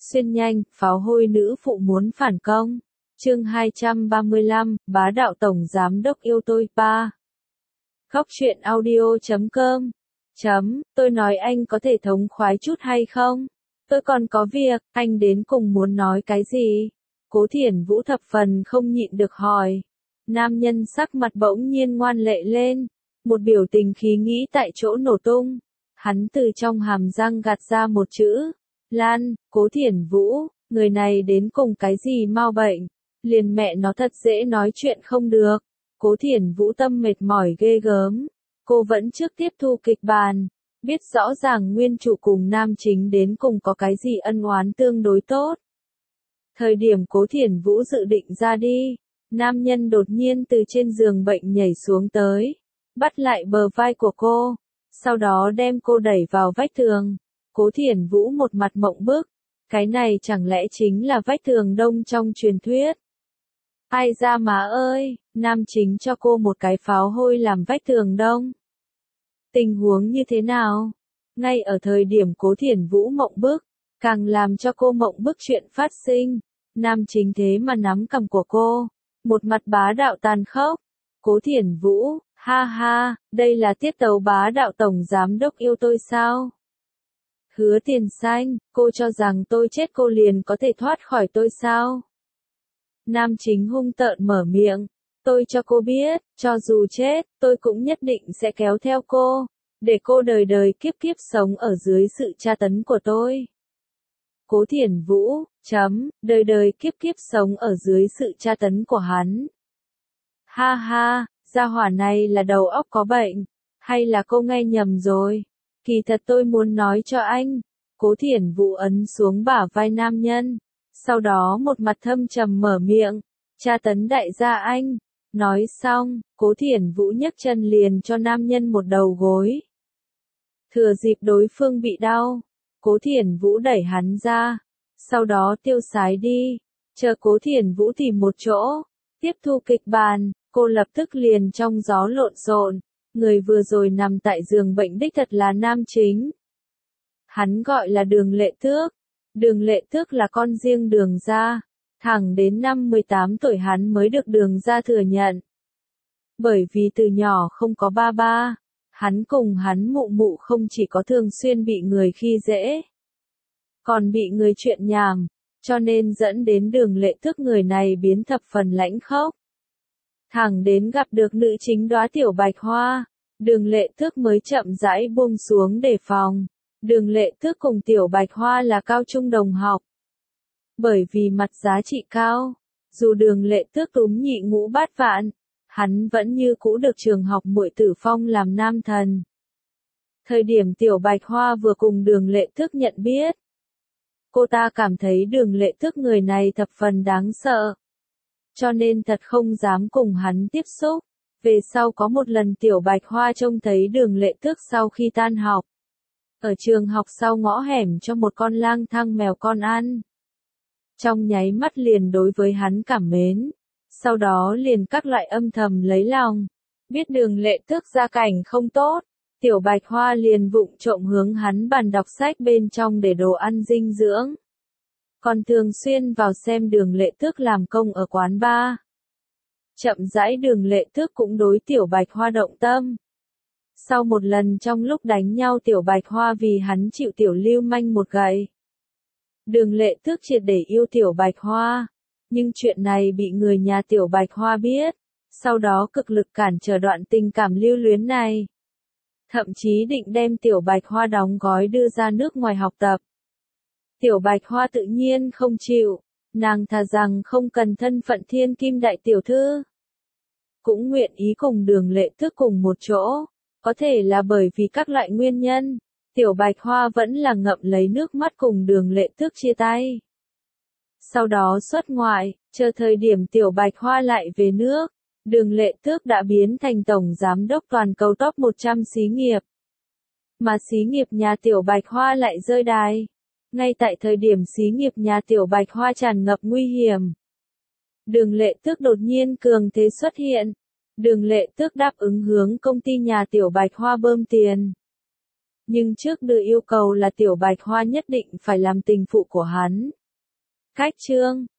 Xuyên nhanh, pháo hôi nữ phụ muốn phản công. Chương 235, bá đạo tổng giám đốc yêu tôi 3. Khóc chuyện audio.com. Tôi nói anh có thể thống khoái chút hay không? Tôi còn có việc, anh đến cùng muốn nói cái gì? Cố Thiển Vũ thập phần không nhịn được hỏi. Nam nhân sắc mặt bỗng nhiên ngoan lệ lên, một biểu tình khí nghĩ tại chỗ nổ tung. Hắn từ trong hàm răng gạt ra một chữ. Lan. Cố Thiển Vũ, người này đến cùng cái gì mau bệnh, liền mẹ nó thật dễ nói chuyện không được. Cố Thiển Vũ tâm mệt mỏi ghê gớm, cô vẫn trước tiếp thu kịch bản, biết rõ ràng nguyên chủ cùng nam chính đến cùng có cái gì ân oán tương đối tốt. Thời điểm Cố Thiển Vũ dự định ra đi, nam nhân đột nhiên từ trên giường bệnh nhảy xuống tới, bắt lại bờ vai của cô, sau đó đem cô đẩy vào vách tường. Cố Thiển Vũ một mặt mộng bức, cái này chẳng lẽ chính là vách tường đông trong truyền thuyết? Ai ra má ơi, nam chính cho cô một cái pháo hôi làm vách tường đông. Tình huống như thế nào? Ngay ở thời điểm Cố Thiển Vũ mộng bức, càng làm cho cô mộng bức chuyện phát sinh, nam chính thế mà nắm cằm của cô, một mặt bá đạo tàn khốc. Cố Thiển Vũ, ha ha, đây là tiết tấu bá đạo tổng giám đốc yêu tôi sao? Hứa Tiền Xanh, cô cho rằng tôi chết cô liền có thể thoát khỏi tôi sao? Nam chính hung tợn mở miệng, tôi cho cô biết, cho dù chết, tôi cũng nhất định sẽ kéo theo cô, để cô đời đời kiếp kiếp sống ở dưới sự tra tấn của tôi. Cố Thiển Vũ, đời đời kiếp kiếp sống ở dưới sự tra tấn của hắn. Ha ha, gia hỏa này là đầu óc có bệnh, hay là cô nghe nhầm rồi? Kỳ thật tôi muốn nói cho anh. Cố Thiển Vũ ấn xuống bả vai nam nhân, sau đó một mặt thâm trầm mở miệng, tra tấn đại gia anh. Nói xong, Cố Thiển Vũ nhấc chân liền cho nam nhân một đầu gối. Thừa dịp đối phương bị đau, Cố Thiển Vũ đẩy hắn ra, sau đó tiêu sái đi, chờ Cố Thiển Vũ tìm một chỗ, tiếp thu kịch bản, cô lập tức liền trong gió lộn xộn. Người vừa rồi nằm tại giường bệnh đích thật là nam chính. Hắn gọi là Đường Lệ Tước. Đường Lệ Tước là con riêng Đường gia, thẳng đến năm 18 tuổi hắn mới được Đường gia thừa nhận. Bởi vì từ nhỏ không có ba ba, hắn cùng hắn mụ mụ không chỉ có thường xuyên bị người khi dễ, còn bị người chuyện nhảm, cho nên dẫn đến Đường Lệ Tước người này biến thập phần lãnh khốc. Thẳng đến gặp được nữ chính đóa tiểu bạch hoa, Đường Lệ Tước mới chậm rãi buông xuống đề phòng. Đường Lệ Tước cùng tiểu bạch hoa là cao trung đồng học. Bởi vì mặt giá trị cao, dù Đường Lệ Tước túm nhị ngũ bát vạn, hắn vẫn như cũ được trường học muội tử phong làm nam thần. Thời điểm tiểu bạch hoa vừa cùng Đường Lệ Tước nhận biết, cô ta cảm thấy Đường Lệ Tước người này thập phần đáng sợ, cho nên thật không dám cùng hắn tiếp xúc. Về sau có một lần tiểu bạch hoa trông thấy Đường Lệ Tước sau khi tan học, ở trường học sau ngõ hẻm cho một con lang thang mèo con ăn. Trong nháy mắt liền đối với hắn cảm mến, sau đó liền các loại âm thầm lấy lòng. Biết Đường Lệ Tước gia cảnh không tốt, tiểu bạch hoa liền vụng trộm hướng hắn bàn đọc sách bên trong để đồ ăn dinh dưỡng. Còn thường xuyên vào xem Đường Lệ Tước làm công ở quán bar. Chậm rãi Đường Lệ Tước cũng đối tiểu bạch hoa động tâm. Sau một lần trong lúc đánh nhau tiểu bạch hoa vì hắn chịu tiểu lưu manh một gậy. Đường Lệ Tước triệt để yêu tiểu bạch hoa. Nhưng chuyện này bị người nhà tiểu bạch hoa biết. Sau đó cực lực cản trở đoạn tình cảm lưu luyến này. Thậm chí định đem tiểu bạch hoa đóng gói đưa ra nước ngoài học tập. Tiểu bạch hoa tự nhiên không chịu. Nàng thà rằng không cần thân phận thiên kim đại tiểu thư, cũng nguyện ý cùng Đường Lệ Tước cùng một chỗ. Có thể là bởi vì các loại nguyên nhân, tiểu bạch hoa vẫn là ngậm lấy nước mắt cùng Đường Lệ Tước chia tay. Sau đó xuất ngoại, chờ thời điểm tiểu bạch hoa lại về nước, Đường Lệ Tước đã biến thành tổng giám đốc toàn cầu top 100 xí nghiệp. Mà xí nghiệp nhà tiểu bạch hoa lại rơi đài. Ngay tại thời điểm xí nghiệp nhà tiểu bạch hoa tràn ngập nguy hiểm, Đường Lệ Tước đột nhiên cường thế xuất hiện. Đường Lệ Tước đáp ứng hướng công ty nhà tiểu bạch hoa bơm tiền. Nhưng trước đưa yêu cầu là Tiểu Bạch Hoa nhất định phải làm tình phụ của hắn. Khách chương